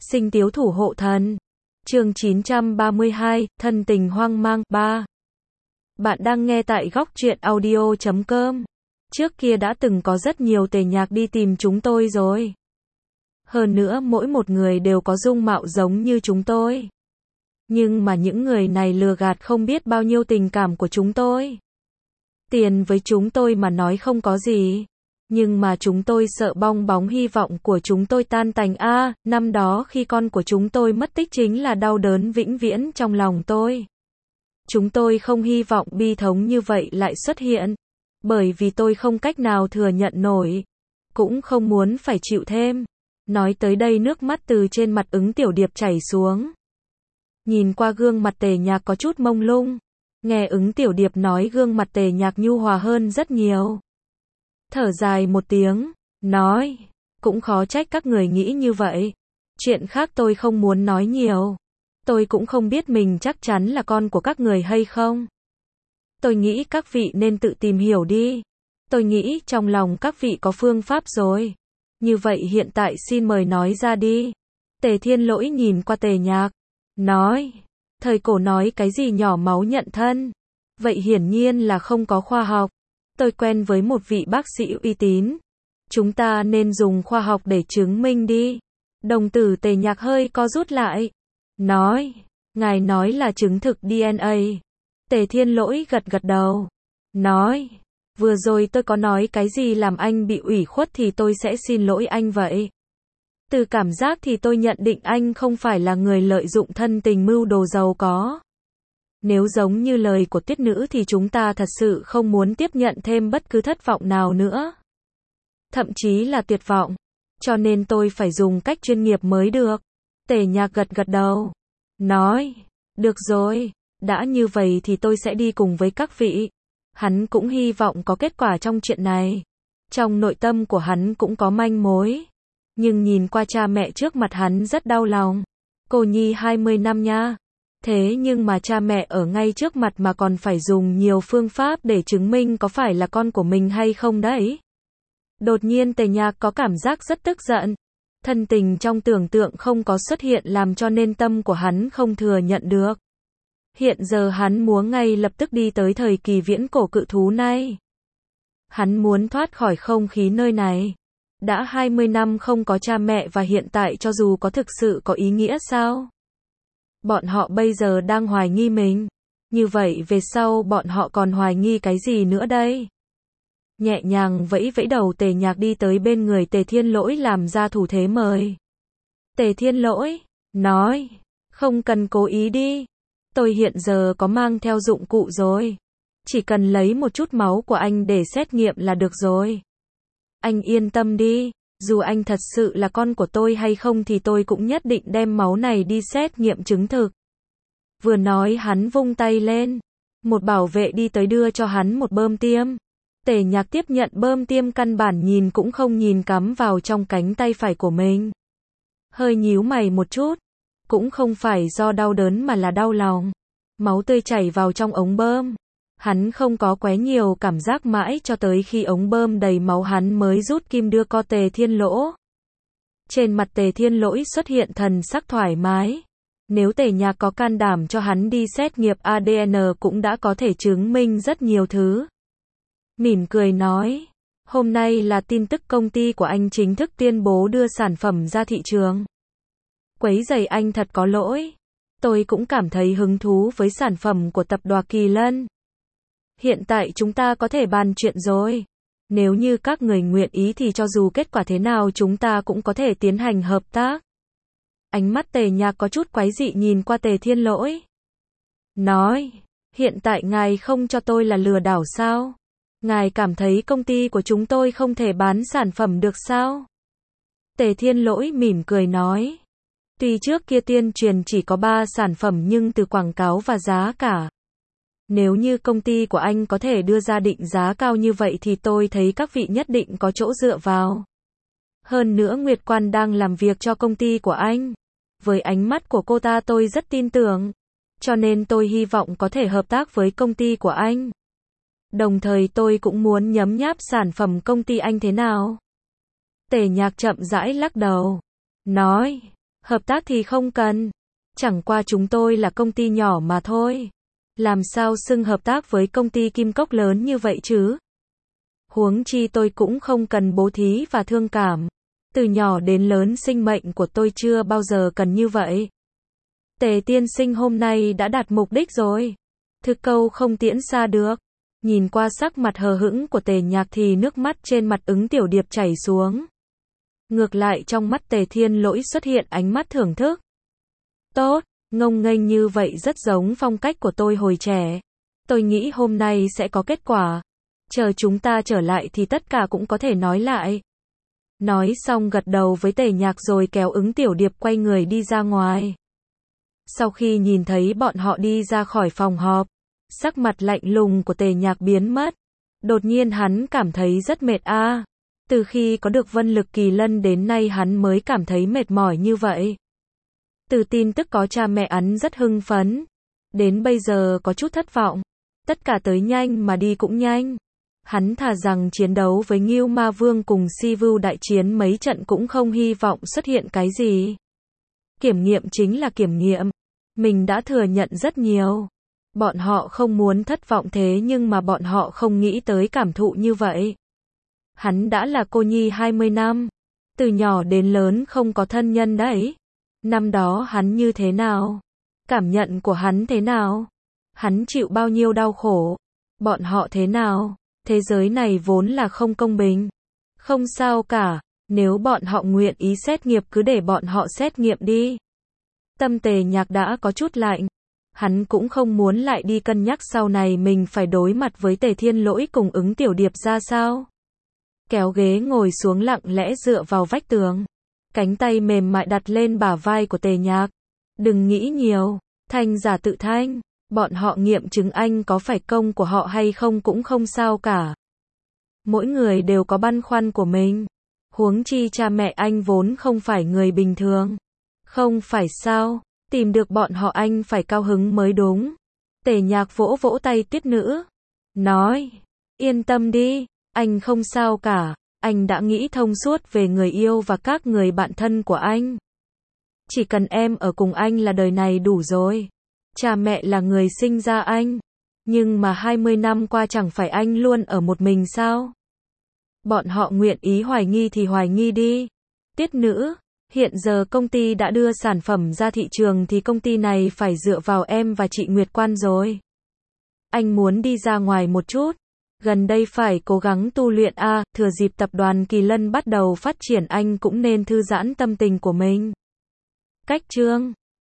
Sinh Tiếu Thủ Hộ Thần. Chương 932, Thân Tình Hoang Mang 3. Bạn đang nghe tại góc truyện audio.com. Trước kia đã từng có rất nhiều tề nhạc đi tìm chúng tôi rồi. Hơn nữa mỗi một người đều có dung mạo giống như chúng tôi. Nhưng mà những người này lừa gạt không biết bao nhiêu tình cảm của chúng tôi. Tiền với chúng tôi mà nói không có gì. Nhưng mà chúng tôi sợ bong bóng hy vọng của chúng tôi tan tành năm đó khi con của chúng tôi mất tích chính là đau đớn vĩnh viễn trong lòng tôi. Chúng tôi không hy vọng bi thống như vậy lại xuất hiện. Bởi vì tôi không cách nào thừa nhận nổi. Cũng không muốn phải chịu thêm. Nói tới đây nước mắt từ trên mặt Ứng Tiểu Điệp chảy xuống. Nhìn qua gương mặt Tề Nhạc có chút mông lung. Nghe Ứng Tiểu Điệp nói gương mặt Tề Nhạc nhu hòa hơn rất nhiều. Thở dài một tiếng, nói, cũng khó trách các người nghĩ như vậy. Chuyện khác tôi không muốn nói nhiều. Tôi cũng không biết mình chắc chắn là con của các người hay không. Tôi nghĩ các vị nên tự tìm hiểu đi. Tôi nghĩ trong lòng các vị có phương pháp rồi. Như vậy hiện tại xin mời nói ra đi. Tề Thiên Lỗi nhìn qua Tề Nhạc, nói, thời cổ nói cái gì nhỏ máu nhận thân. Vậy hiển nhiên là không có khoa học. Tôi quen với một vị bác sĩ uy tín. Chúng ta nên dùng khoa học để chứng minh đi. Đồng tử Tề Nhạc hơi co rút lại. Nói, ngài nói là chứng thực DNA. Tề Thiên Lỗi gật gật đầu. Nói, vừa rồi tôi có nói cái gì làm anh bị ủy khuất thì tôi sẽ xin lỗi anh vậy. Từ cảm giác thì tôi nhận định anh không phải là người lợi dụng thân tình mưu đồ giàu có. Nếu giống như lời của Tuyết Nữ thì chúng ta thật sự không muốn tiếp nhận thêm bất cứ thất vọng nào nữa. Thậm chí là tuyệt vọng. Cho nên tôi phải dùng cách chuyên nghiệp mới được. Tề Nhạc gật gật đầu. Nói, được rồi, đã như vậy thì tôi sẽ đi cùng với các vị. Hắn cũng hy vọng có kết quả trong chuyện này. Trong nội tâm của hắn cũng có manh mối. Nhưng nhìn qua cha mẹ trước mặt hắn rất đau lòng. Cô nhi 20 năm nha. Thế nhưng mà cha mẹ ở ngay trước mặt mà còn phải dùng nhiều phương pháp để chứng minh có phải là con của mình hay không đấy. Đột nhiên Tề Nhạc có cảm giác rất tức giận. Thân tình trong tưởng tượng không có xuất hiện làm cho nên tâm của hắn không thừa nhận được. Hiện giờ hắn muốn ngay lập tức đi tới thời kỳ viễn cổ cự thú này. Hắn muốn thoát khỏi không khí nơi này. Đã 20 năm không có cha mẹ và hiện tại cho dù có thực sự có ý nghĩa sao? Bọn họ bây giờ đang hoài nghi mình. Như vậy về sau bọn họ còn hoài nghi cái gì nữa đây? Nhẹ nhàng vẫy vẫy đầu Tề Nhạc đi tới bên người Tề Thiên Lỗi làm ra thủ thế mời. Tề Thiên Lỗi, nói, không cần cố ý đi. Tôi hiện giờ có mang theo dụng cụ rồi. Chỉ cần lấy một chút máu của anh để xét nghiệm là được rồi. Anh yên tâm đi, dù anh thật sự là con của tôi hay không thì tôi cũng nhất định đem máu này đi xét nghiệm chứng thực. Vừa nói hắn vung tay lên. Một bảo vệ đi tới đưa cho hắn một bơm tiêm. Tề Nhạc tiếp nhận bơm tiêm căn bản nhìn cũng không nhìn cắm vào trong cánh tay phải của mình. Hơi nhíu mày một chút. Cũng không phải do đau đớn mà là đau lòng. Máu tươi chảy vào trong ống bơm. Hắn không có quá nhiều cảm giác mãi cho tới khi ống bơm đầy máu hắn mới rút kim đưa co Tề Thiên Lỗ. Trên mặt Tề Thiên Lỗi xuất hiện thần sắc thoải mái. Nếu Tề Nhạc có can đảm cho hắn đi xét nghiệm ADN cũng đã có thể chứng minh rất nhiều thứ. Mỉm cười nói, hôm nay là tin tức công ty của anh chính thức tuyên bố đưa sản phẩm ra thị trường. Quấy rầy anh thật có lỗi. Tôi cũng cảm thấy hứng thú với sản phẩm của tập đoàn Kỳ Lân. Hiện tại chúng ta có thể bàn chuyện rồi. Nếu như các người nguyện ý thì cho dù kết quả thế nào chúng ta cũng có thể tiến hành hợp tác. Ánh mắt Tề Nhạc có chút quái dị nhìn qua Tề Thiên Lỗi. Nói, hiện tại ngài không cho tôi là lừa đảo sao? Ngài cảm thấy công ty của chúng tôi không thể bán sản phẩm được sao? Tề Thiên Lỗi mỉm cười nói. Tuy trước kia tuyên truyền chỉ có 3 sản phẩm nhưng từ quảng cáo và giá cả. Nếu như công ty của anh có thể đưa ra định giá cao như vậy thì tôi thấy các vị nhất định có chỗ dựa vào. Hơn nữa Nguyệt Quan đang làm việc cho công ty của anh. Với ánh mắt của cô ta tôi rất tin tưởng. Cho nên tôi hy vọng có thể hợp tác với công ty của anh. Đồng thời tôi cũng muốn nhấm nháp sản phẩm công ty anh thế nào. Tề Nhạc chậm rãi lắc đầu. Nói, Hợp tác thì không cần. Chẳng qua chúng tôi là công ty nhỏ mà thôi. Làm sao xưng hợp tác với công ty kim cốc lớn như vậy chứ? Huống chi tôi cũng không cần bố thí và thương cảm. Từ nhỏ đến lớn sinh mệnh của tôi chưa bao giờ cần như vậy. Tề tiên sinh hôm nay đã đạt mục đích rồi. Thực câu không tiễn xa được. Nhìn qua sắc mặt hờ hững của Tề Nhạc thì nước mắt trên mặt Ứng Tiểu Điệp chảy xuống. Ngược lại trong mắt Tề Thiên Lỗi xuất hiện ánh mắt thưởng thức. Tốt, ngông nghênh như vậy rất giống phong cách của tôi hồi trẻ. Tôi nghĩ hôm nay sẽ có kết quả. Chờ chúng ta trở lại thì tất cả cũng có thể nói lại. Nói xong gật đầu với Tề Nhạc rồi kéo Ứng Tiểu Điệp quay người đi ra ngoài. Sau khi nhìn thấy bọn họ đi ra khỏi phòng họp, sắc mặt lạnh lùng của Tề Nhạc biến mất. Đột nhiên hắn cảm thấy rất mệt a. Từ khi có được Vân Lực Kỳ Lân đến nay hắn mới cảm thấy mệt mỏi như vậy. Từ tin tức có cha mẹ hắn rất hưng phấn. Đến bây giờ có chút thất vọng. Tất cả tới nhanh mà đi cũng nhanh. Hắn thà rằng chiến đấu với Ngưu Ma Vương cùng Si Vưu đại chiến mấy trận cũng không hy vọng xuất hiện cái gì. Kiểm nghiệm chính là kiểm nghiệm. Mình đã thừa nhận rất nhiều. Bọn họ không muốn thất vọng thế nhưng mà bọn họ không nghĩ tới cảm thụ như vậy. Hắn đã là cô nhi 20 năm. Từ nhỏ đến lớn không có thân nhân đấy. Năm đó hắn như thế nào? Cảm nhận của hắn thế nào? Hắn chịu bao nhiêu đau khổ? Bọn họ thế nào? Thế giới này vốn là không công bình. Không sao cả, nếu bọn họ nguyện ý xét nghiệp cứ để bọn họ xét nghiệm đi. Tâm Tề Nhạc đã có chút lạnh. Hắn cũng không muốn lại đi cân nhắc sau này mình phải đối mặt với Tề Thiên Lỗi cùng Ứng Tiểu Điệp ra sao. Kéo ghế ngồi xuống lặng lẽ dựa vào vách tường. Cánh tay mềm mại đặt lên bả vai của Tề Nhạc. Đừng nghĩ nhiều, thanh giả tự thanh. Bọn họ nghiệm chứng anh có phải công của họ hay không cũng không sao cả. Mỗi người đều có băn khoăn của mình. Huống chi cha mẹ anh vốn không phải người bình thường. Không phải sao, tìm được bọn họ anh phải cao hứng mới đúng. Tề Nhạc vỗ vỗ tay Tuyết Nữ. Nói, yên tâm đi, anh không sao cả. Anh đã nghĩ thông suốt về người yêu và các người bạn thân của anh. Chỉ cần em ở cùng anh là đời này đủ rồi. Cha mẹ là người sinh ra anh. Nhưng mà 20 năm qua chẳng phải anh luôn ở một mình sao? Bọn họ nguyện ý hoài nghi thì hoài nghi đi. Tiết Nữ, hiện giờ công ty đã đưa sản phẩm ra thị trường thì công ty này phải dựa vào em và chị Nguyệt Quan rồi. Anh muốn đi ra ngoài một chút. Gần đây phải cố gắng tu luyện thừa dịp tập đoàn Kỳ Lân bắt đầu phát triển anh cũng nên thư giãn tâm tình của mình. Cách chương